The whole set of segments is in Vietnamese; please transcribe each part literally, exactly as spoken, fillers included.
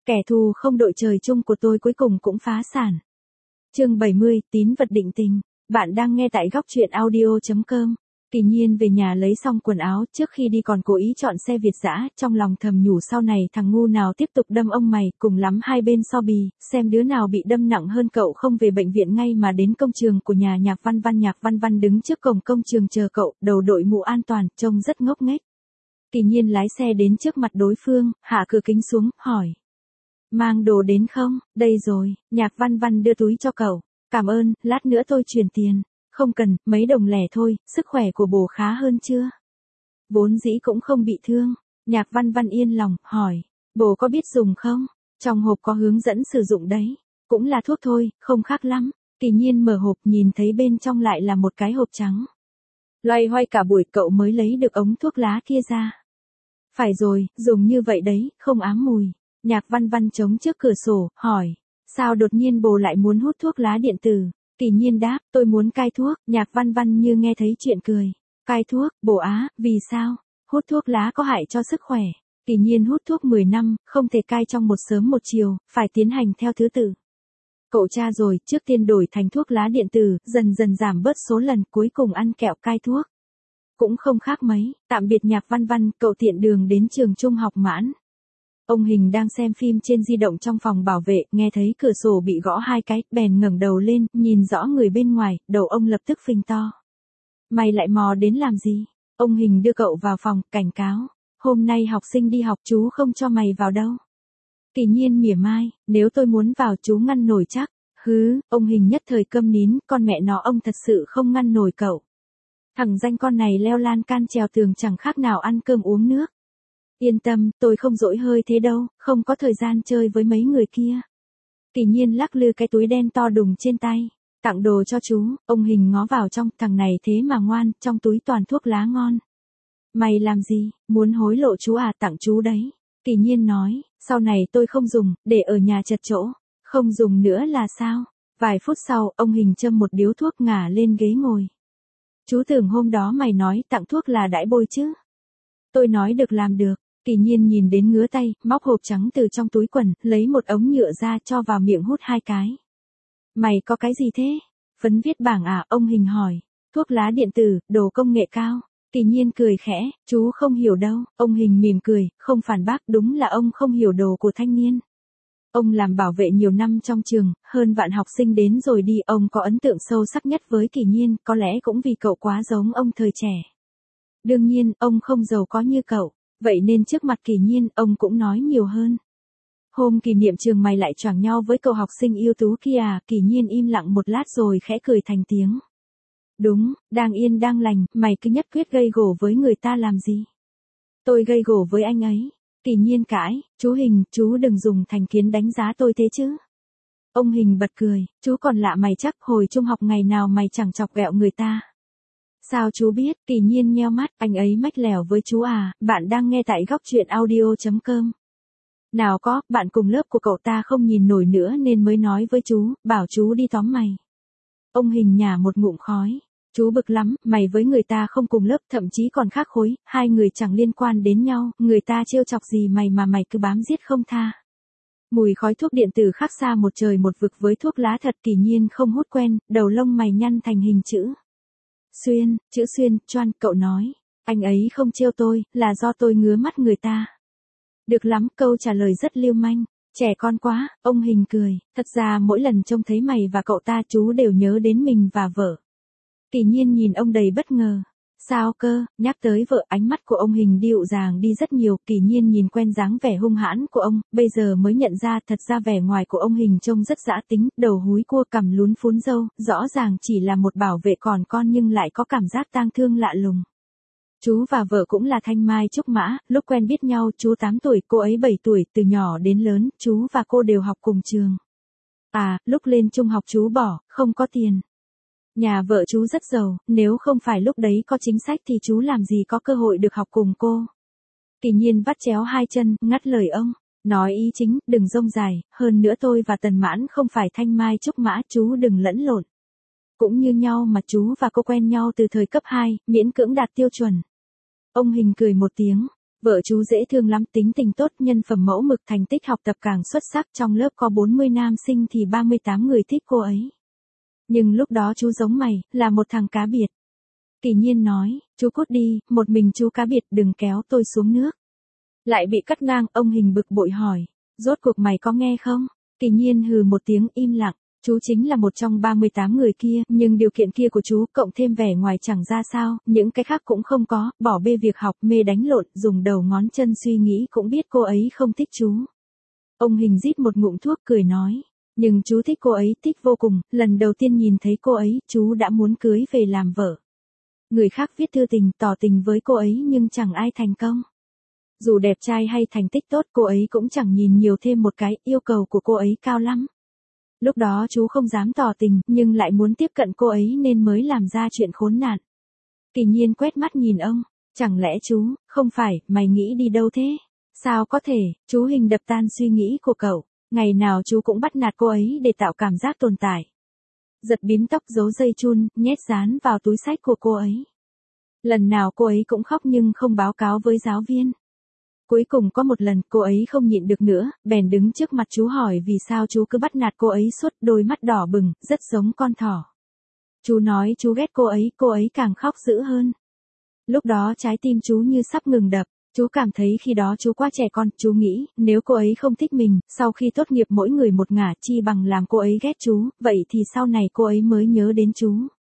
Kẻ thù không đội trời chung của tôi cuối cùng cũng phá sản. Chương bảy mươi, tín vật định tình. Bạn đang nghe tại góc truyện audio chấm com. Kỳ Nhiên về nhà lấy xong quần áo, trước khi đi còn cố ý chọn xe Việt dã, trong lòng thầm nhủ sau này thằng ngu nào tiếp tục đâm ông mày, cùng lắm hai bên so bì, xem đứa nào bị đâm nặng hơn. Cậu không về bệnh viện ngay mà đến công trường của nhà Nhạc Văn Văn. Nhạc Văn Văn đứng trước cổng công trường chờ cậu, đầu đội mũ an toàn, trông rất ngốc nghếch. Kỳ Nhiên lái xe đến trước mặt đối phương, hạ cửa kính xuống, hỏi. Mang đồ đến không? Đây rồi. Nhạc Văn Văn đưa túi cho cậu. Cảm ơn, lát nữa tôi chuyển tiền. Không cần, mấy đồng lẻ thôi, sức khỏe của bồ khá hơn chưa? Vốn dĩ cũng không bị thương. Nhạc Văn Văn yên lòng, hỏi. Bồ có biết dùng không? Trong hộp có hướng dẫn sử dụng đấy. Cũng là thuốc thôi, không khác lắm. Kỳ Nhiên mở hộp nhìn thấy bên trong lại là một cái hộp trắng. Loay hoay cả buổi cậu mới lấy được ống thuốc lá kia ra. Phải rồi, dùng như vậy đấy, không ám mùi. Nhạc Văn Văn chống trước cửa sổ, hỏi. Sao đột nhiên bồ lại muốn hút thuốc lá điện tử? Kỳ Nhiên đáp, tôi muốn cai thuốc. Nhạc Văn Văn như nghe thấy chuyện cười. Cai thuốc, bồ á, vì sao? Hút thuốc lá có hại cho sức khỏe. Kỳ Nhiên hút thuốc mười năm, không thể cai trong một sớm một chiều, phải tiến hành theo thứ tự. Cậu tra rồi, trước tiên đổi thành thuốc lá điện tử, dần dần giảm bớt số lần, cuối cùng ăn kẹo cai thuốc. Cũng không khác mấy. Tạm biệt Nhạc Văn Văn, cậu tiện đường đến trường trung học Mãn. Ông Hình đang xem phim trên di động trong phòng bảo vệ, nghe thấy cửa sổ bị gõ hai cái, bèn ngẩng đầu lên, nhìn rõ người bên ngoài, đầu ông lập tức phình to. Mày lại mò đến làm gì? Ông Hình đưa cậu vào phòng, cảnh cáo. Hôm nay học sinh đi học chú không cho mày vào đâu. Kỳ Nhiên mỉa mai, nếu tôi muốn vào chú ngăn nổi chắc. Hứ, ông Hình nhất thời câm nín, con mẹ nó ông thật sự không ngăn nổi cậu. Thằng danh con này leo lan can trèo tường chẳng khác nào ăn cơm uống nước. Yên tâm, tôi không dỗi hơi thế đâu, không có thời gian chơi với mấy người kia. Kỳ Nhiên lắc lư cái túi đen to đùng trên tay. Tặng đồ cho chú. Ông Hình ngó vào trong, thằng này thế mà ngoan, trong túi toàn thuốc lá ngon. Mày làm gì, muốn hối lộ chú à? Tặng chú đấy. Kỳ Nhiên nói, sau này tôi không dùng, để ở nhà chật chỗ. Không dùng nữa là sao? Vài phút sau, ông Hình châm một điếu thuốc ngả lên ghế ngồi. Chú tưởng hôm đó mày nói tặng thuốc là đãi bôi chứ? Tôi nói được làm được. Kỳ Nhiên nhìn đến ngứa tay, móc hộp trắng từ trong túi quần, lấy một ống nhựa ra cho vào miệng hút hai cái. Mày có cái gì thế? Phấn viết bảng à? Ông Hình hỏi. Thuốc lá điện tử, đồ công nghệ cao. Kỳ Nhiên cười khẽ, chú không hiểu đâu. Ông Hình mỉm cười, không phản bác, đúng là ông không hiểu đồ của thanh niên. Ông làm bảo vệ nhiều năm trong trường, hơn vạn học sinh đến rồi đi, ông có ấn tượng sâu sắc nhất với Kỳ Nhiên, có lẽ cũng vì cậu quá giống ông thời trẻ. Đương nhiên, ông không giàu có như cậu. Vậy nên trước mặt Kỳ Nhiên, ông cũng nói nhiều hơn. Hôm kỷ niệm trường mày lại choảng nhau với cậu học sinh ưu tú kia à? Kỳ Nhiên im lặng một lát rồi khẽ cười thành tiếng. Đúng, đang yên đang lành, mày cứ nhất quyết gây gổ với người ta làm gì? Tôi gây gổ với anh ấy. Kỳ Nhiên cãi, chú Hình, chú đừng dùng thành kiến đánh giá tôi thế chứ. Ông Hình bật cười, chú còn lạ mày chắc, hồi trung học ngày nào mày chẳng chọc ghẹo người ta. Sao chú biết? Kỳ Nhiên nheo mắt, anh ấy mách lẻo với chú à? Bạn đang nghe tại góc truyện audio chấm com. Nào có, bạn cùng lớp của cậu ta không nhìn nổi nữa nên mới nói với chú, bảo chú đi tóm mày. Ông Hình nhả một ngụm khói. Chú bực lắm, mày với người ta không cùng lớp, thậm chí còn khác khối, hai người chẳng liên quan đến nhau, người ta trêu chọc gì mày mà mày cứ bám giết không tha. Mùi khói thuốc điện tử khác xa một trời một vực với thuốc lá thật. Kỳ Nhiên không hút quen, đầu lông mày nhăn thành hình chữ. Xuyên, chữ xuyên, choan, cậu nói. Anh ấy không trêu tôi, là do tôi ngứa mắt người ta. Được lắm, câu trả lời rất lưu manh. Trẻ con quá, ông Hình cười. Thật ra mỗi lần trông thấy mày và cậu ta chú đều nhớ đến mình và vợ. Kỳ Nhiên nhìn ông đầy bất ngờ. Sao cơ? Nhắc tới vợ, ánh mắt của ông Hình dịu dàng đi rất nhiều. Kỳ Nhiên nhìn quen dáng vẻ hung hãn của ông, bây giờ mới nhận ra thật ra vẻ ngoài của ông Hình trông rất dã tính, đầu húi cua cằm lún phún râu, rõ ràng chỉ là một bảo vệ còn con nhưng lại có cảm giác tang thương lạ lùng. Chú và vợ cũng là Thanh Mai Trúc Mã, lúc quen biết nhau chú tám tuổi, cô ấy bảy tuổi, từ nhỏ đến lớn, chú và cô đều học cùng trường. À, lúc lên trung học chú bỏ, không có tiền. Nhà vợ chú rất giàu, nếu không phải lúc đấy có chính sách thì chú làm gì có cơ hội được học cùng cô. Kỳ Nhiên vắt chéo hai chân, ngắt lời ông. Nói ý chính, đừng rông dài, hơn nữa tôi và Tần Mãn không phải Thanh Mai Trúc Mã, chú đừng lẫn lộn. Cũng như nhau mà chú và cô quen nhau từ thời cấp hai, miễn cưỡng đạt tiêu chuẩn. Ông Hình cười một tiếng. Vợ chú dễ thương lắm, tính tình tốt, nhân phẩm mẫu mực, thành tích học tập càng xuất sắc, trong lớp có bốn mươi nam sinh thì ba mươi tám người thích cô ấy. Nhưng lúc đó chú giống mày, là một thằng cá biệt. Kỳ Nhiên nói, chú cút đi, một mình chú cá biệt, đừng kéo tôi xuống nước. Lại bị cắt ngang, ông Hình bực bội hỏi, rốt cuộc mày có nghe không? Kỳ Nhiên hừ một tiếng im lặng, chú chính là một trong ba mươi tám người kia, nhưng điều kiện kia của chú, cộng thêm vẻ ngoài chẳng ra sao, những cái khác cũng không có, bỏ bê việc học, mê đánh lộn, dùng đầu ngón chân suy nghĩ cũng biết cô ấy không thích chú. Ông Hình rít một ngụm thuốc cười nói, nhưng chú thích cô ấy, thích vô cùng, lần đầu tiên nhìn thấy cô ấy, chú đã muốn cưới về làm vợ. Người khác viết thư tình, tỏ tình với cô ấy nhưng chẳng ai thành công. Dù đẹp trai hay thành tích tốt, cô ấy cũng chẳng nhìn nhiều thêm một cái, yêu cầu của cô ấy cao lắm. Lúc đó chú không dám tỏ tình, nhưng lại muốn tiếp cận cô ấy nên mới làm ra chuyện khốn nạn. Kỳ Nhiên quét mắt nhìn ông, chẳng lẽ chú, không phải, mày nghĩ đi đâu thế? Sao có thể, chú Hình đập tan suy nghĩ của cậu, ngày nào chú cũng bắt nạt cô ấy để tạo cảm giác tồn tại. Giật bím tóc, giấu dây chun, nhét dán vào túi xách của cô ấy. Lần nào cô ấy cũng khóc nhưng không báo cáo với giáo viên. Cuối cùng có một lần cô ấy không nhịn được nữa, bèn đứng trước mặt chú hỏi vì sao chú cứ bắt nạt cô ấy suốt, đôi mắt đỏ bừng, rất giống con thỏ. Chú nói chú ghét cô ấy, cô ấy càng khóc dữ hơn. Lúc đó trái tim chú như sắp ngừng đập, chú cảm thấy khi đó chú quá trẻ con, chú nghĩ, nếu cô ấy không thích mình, sau khi tốt nghiệp mỗi người một ngả, chi bằng làm cô ấy ghét chú, vậy thì sau này cô ấy mới nhớ đến chú.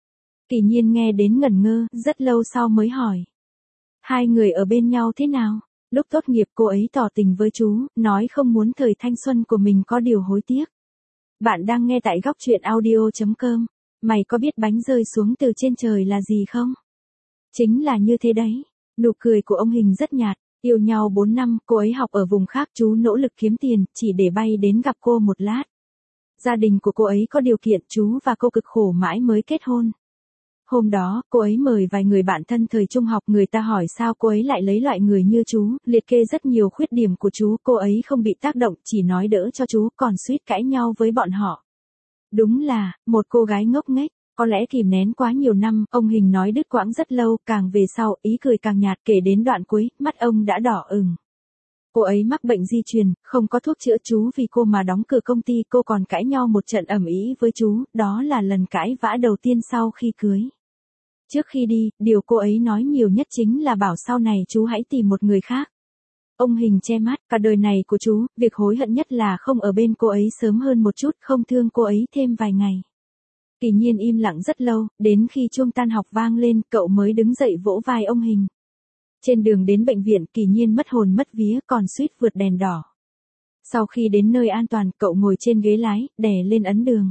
Kỳ Nhiên nghe đến ngẩn ngơ, rất lâu sau mới hỏi. Hai người ở bên nhau thế nào? Lúc tốt nghiệp cô ấy tỏ tình với chú, nói không muốn thời thanh xuân của mình có điều hối tiếc. Bạn đang nghe tại góc truyện audio chấm com. Mày có biết bánh rơi xuống từ trên trời là gì không? Chính là như thế đấy. Nụ cười của ông Hình rất nhạt. Yêu nhau bốn năm, cô ấy học ở vùng khác, chú nỗ lực kiếm tiền, chỉ để bay đến gặp cô một lát. Gia đình của cô ấy có điều kiện, chú và cô cực khổ mãi mới kết hôn. Hôm đó, cô ấy mời vài người bạn thân thời trung học, người ta hỏi sao cô ấy lại lấy loại người như chú, liệt kê rất nhiều khuyết điểm của chú, cô ấy không bị tác động, chỉ nói đỡ cho chú, còn suýt cãi nhau với bọn họ. Đúng là, một cô gái ngốc nghếch, có lẽ kìm nén quá nhiều năm, ông Hình nói đứt quãng rất lâu, càng về sau, ý cười càng nhạt, kể đến đoạn cuối, mắt ông đã đỏ ửng. Cô ấy mắc bệnh di truyền, không có thuốc chữa chú, vì cô mà đóng cửa công ty, cô còn cãi nhau một trận ầm ĩ với chú, đó là lần cãi vã đầu tiên sau khi cưới. Trước khi đi, điều cô ấy nói nhiều nhất chính là bảo sau này chú hãy tìm một người khác. Ông Hình che mắt, cả đời này của chú, việc hối hận nhất là không ở bên cô ấy sớm hơn một chút, không thương cô ấy thêm vài ngày. Kỳ Nhiên im lặng rất lâu, đến khi chuông tan học vang lên, cậu mới đứng dậy vỗ vai ông Hình. Trên đường đến bệnh viện, Kỳ Nhiên mất hồn mất vía, còn suýt vượt đèn đỏ. Sau khi đến nơi an toàn, cậu ngồi trên ghế lái, đè lên ấn đường.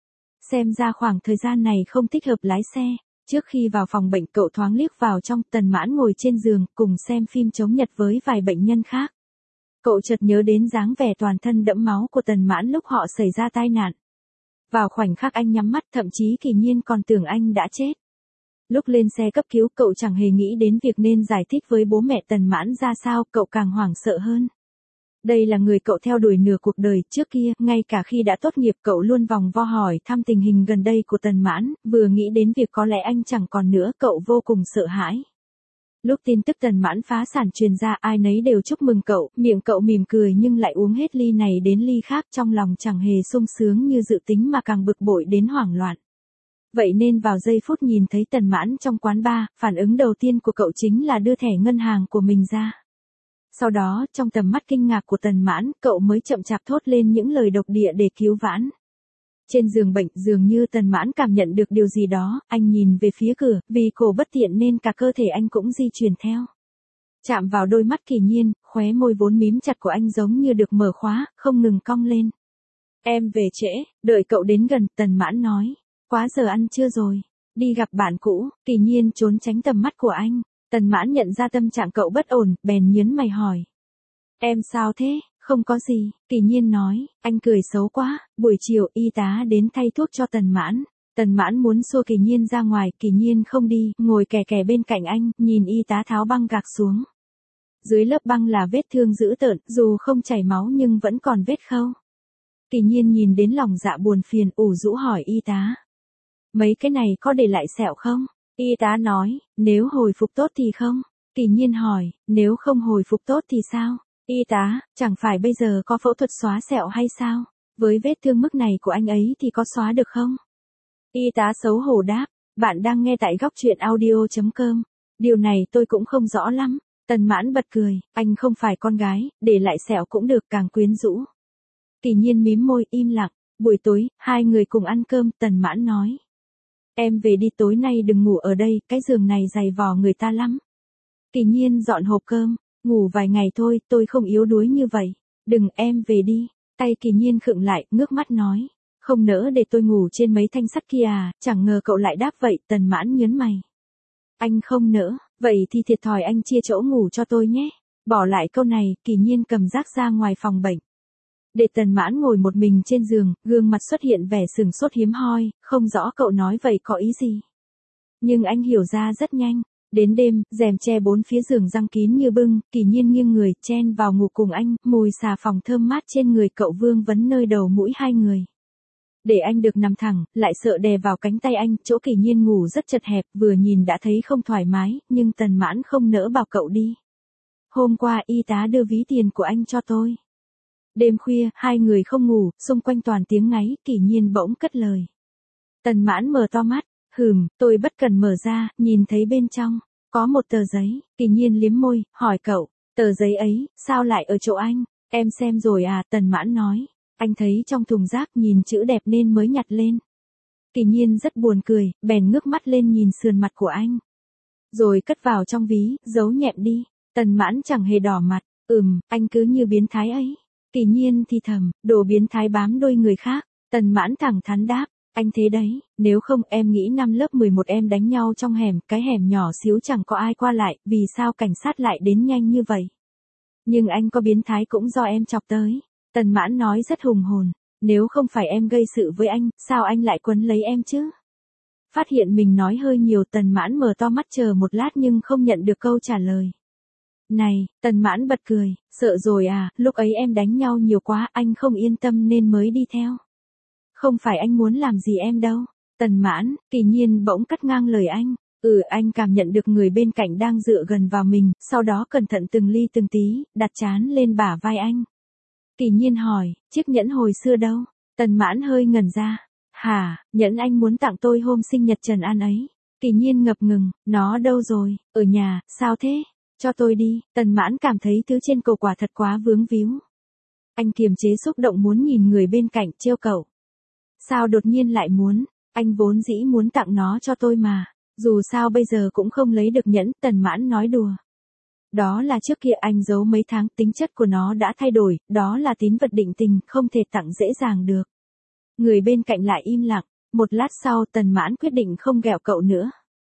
Xem ra khoảng thời gian này không thích hợp lái xe. Trước khi vào phòng bệnh, cậu thoáng liếc vào trong, Tần Mãn ngồi trên giường, cùng xem phim chống Nhật với vài bệnh nhân khác. Cậu chợt nhớ đến dáng vẻ toàn thân đẫm máu của Tần Mãn lúc họ xảy ra tai nạn. Vào khoảnh khắc anh nhắm mắt, thậm chí Kỳ Nhiên còn tưởng anh đã chết. Lúc lên xe cấp cứu, cậu chẳng hề nghĩ đến việc nên giải thích với bố mẹ Tần Mãn ra sao, cậu càng hoảng sợ hơn. Đây là người cậu theo đuổi nửa cuộc đời, trước kia, ngay cả khi đã tốt nghiệp cậu luôn vòng vo hỏi thăm tình hình gần đây của Tần Mãn, vừa nghĩ đến việc có lẽ anh chẳng còn nữa, cậu vô cùng sợ hãi. Lúc tin tức Tần Mãn phá sản truyền ra, ai nấy đều chúc mừng cậu, miệng cậu mỉm cười nhưng lại uống hết ly này đến ly khác, trong lòng chẳng hề sung sướng như dự tính mà càng bực bội đến hoảng loạn. Vậy nên vào giây phút nhìn thấy Tần Mãn trong quán bar, phản ứng đầu tiên của cậu chính là đưa thẻ ngân hàng của mình ra. Sau đó, trong tầm mắt kinh ngạc của Tần Mãn, cậu mới chậm chạp thốt lên những lời độc địa để cứu vãn. Trên giường bệnh, dường như Tần Mãn cảm nhận được điều gì đó, anh nhìn về phía cửa, vì cổ bất tiện nên cả cơ thể anh cũng di chuyển theo. Chạm vào đôi mắt Kỳ Nhiên, khóe môi vốn mím chặt của anh giống như được mở khóa, không ngừng cong lên. Em về trễ, đợi cậu đến gần, Tần Mãn nói. Quá giờ ăn trưa rồi, đi gặp bạn cũ. Kỳ Nhiên trốn tránh tầm mắt của anh. Tần Mãn nhận ra tâm trạng cậu bất ổn, bèn nhớn mày hỏi. Em sao thế? Không có gì, Kỳ Nhiên nói. Anh cười xấu quá. Buổi chiều y tá đến thay thuốc cho Tần Mãn. Tần Mãn muốn xua Kỳ Nhiên ra ngoài, Kỳ Nhiên không đi, ngồi kè kè bên cạnh anh, nhìn y tá tháo băng gạc xuống. Dưới lớp băng là vết thương dữ tợn, dù không chảy máu nhưng vẫn còn vết khâu. Kỳ Nhiên nhìn đến lòng dạ buồn phiền, ủ rũ hỏi y tá. Mấy cái này có để lại sẹo không? Y tá nói, nếu hồi phục tốt thì không. Kỳ Nhiên hỏi, nếu không hồi phục tốt thì sao? Y tá, chẳng phải bây giờ có phẫu thuật xóa sẹo hay sao? Với vết thương mức này của anh ấy thì có xóa được không? Y tá xấu hổ đáp, bạn đang nghe tại góc truyện audio.com. Điều này tôi cũng không rõ lắm. Tần Mãn bật cười, anh không phải con gái, để lại sẹo cũng được, càng quyến rũ. Kỳ Nhiên mím môi im lặng. Buổi tối, hai người cùng ăn cơm, Tần Mãn nói. Em về đi, tối nay đừng ngủ ở đây, cái giường này dày vò người ta lắm. Kỳ Nhiên dọn hộp cơm, ngủ vài ngày thôi, tôi không yếu đuối như vậy. Đừng, em về đi. Tay Kỳ Nhiên khựng lại, ngước mắt nói. Không nỡ để tôi ngủ trên mấy thanh sắt kia à, chẳng ngờ cậu lại đáp vậy. Tần Mãn nhớn mày. Anh không nỡ, vậy thì thiệt thòi anh chia chỗ ngủ cho tôi nhé. Bỏ lại câu này, Kỳ Nhiên cầm rác ra ngoài phòng bệnh. Để Tần Mãn ngồi một mình trên giường, gương mặt xuất hiện vẻ sừng sốt hiếm hoi, không rõ cậu nói vậy có ý gì. Nhưng anh hiểu ra rất nhanh. Đến đêm, rèm che bốn phía giường giăng kín như bưng, Kỳ Nhiên nghiêng người, chen vào ngủ cùng anh, mùi xà phòng thơm mát trên người cậu vương vấn nơi đầu mũi hai người. Để anh được nằm thẳng, lại sợ đè vào cánh tay anh, chỗ Kỳ Nhiên ngủ rất chật hẹp, vừa nhìn đã thấy không thoải mái, nhưng Tần Mãn không nỡ bảo cậu đi. Hôm qua y tá đưa ví tiền của anh cho tôi. Đêm khuya, hai người không ngủ, xung quanh toàn tiếng ngáy, Kỳ Nhiên bỗng cất lời. Tần Mãn mở to mắt, hừm, tôi bất cần mở ra, nhìn thấy bên trong, có một tờ giấy, Kỳ Nhiên liếm môi, hỏi cậu, tờ giấy ấy, sao lại ở chỗ anh, em xem rồi à, Tần Mãn nói, anh thấy trong thùng rác nhìn chữ đẹp nên mới nhặt lên. Kỳ Nhiên rất buồn cười, bèn ngước mắt lên nhìn sườn mặt của anh. Rồi cất vào trong ví, giấu nhẹm đi, Tần Mãn chẳng hề đỏ mặt, ừm, anh cứ như biến thái ấy. Kỳ Nhiên thì thầm, đồ biến thái bám đuôi người khác, Tần Mãn thẳng thắn đáp, anh thế đấy, nếu không em nghĩ năm lớp mười một em đánh nhau trong hẻm, cái hẻm nhỏ xíu chẳng có ai qua lại, vì sao cảnh sát lại đến nhanh như vậy? Nhưng anh có biến thái cũng do em chọc tới, Tần Mãn nói rất hùng hồn, nếu không phải em gây sự với anh, sao anh lại quấn lấy em chứ? Phát hiện mình nói hơi nhiều, Tần Mãn mở to mắt chờ một lát nhưng không nhận được câu trả lời. Này, Tần Mãn bật cười, sợ rồi à, lúc ấy em đánh nhau nhiều quá, anh không yên tâm nên mới đi theo. Không phải anh muốn làm gì em đâu. Tần Mãn, Kỳ Nhiên bỗng cắt ngang lời anh. Ừ, anh cảm nhận được người bên cạnh đang dựa gần vào mình, sau đó cẩn thận từng ly từng tí, đặt trán lên bả vai anh. Kỳ Nhiên hỏi, chiếc nhẫn hồi xưa đâu? Tần Mãn hơi ngẩn ra. Hả, nhẫn anh muốn tặng tôi hôm sinh nhật Trần An ấy. Kỳ Nhiên ngập ngừng, nó đâu rồi, ở nhà, sao thế? Cho tôi đi, Tần Mãn cảm thấy thứ trên cổ quả thật quá vướng víu. Anh kiềm chế xúc động muốn nhìn người bên cạnh, trêu cậu. Sao đột nhiên lại muốn, anh vốn dĩ muốn tặng nó cho tôi mà, dù sao bây giờ cũng không lấy được nhẫn, Tần Mãn nói đùa. Đó là trước kia anh giấu mấy tháng, tính chất của nó đã thay đổi, đó là tín vật định tình, không thể tặng dễ dàng được. Người bên cạnh lại im lặng, một lát sau Tần Mãn quyết định không ghẹo cậu nữa.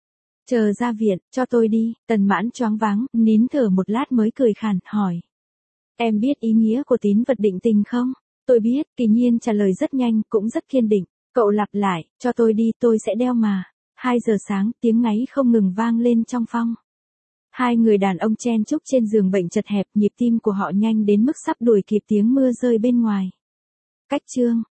Chờ ra viện, cho tôi đi, Tần Mãn choáng váng, nín thở một lát mới cười khàn, hỏi. Em biết ý nghĩa của tín vật định tình không? Tôi biết, Kỳ Nhiên trả lời rất nhanh, cũng rất kiên định. Cậu lặp lại, cho tôi đi, tôi sẽ đeo mà. Hai giờ sáng, tiếng ngáy không ngừng vang lên trong phòng. Hai người đàn ông chen chúc trên giường bệnh chật hẹp, nhịp tim của họ nhanh đến mức sắp đuổi kịp tiếng mưa rơi bên ngoài. Cách chương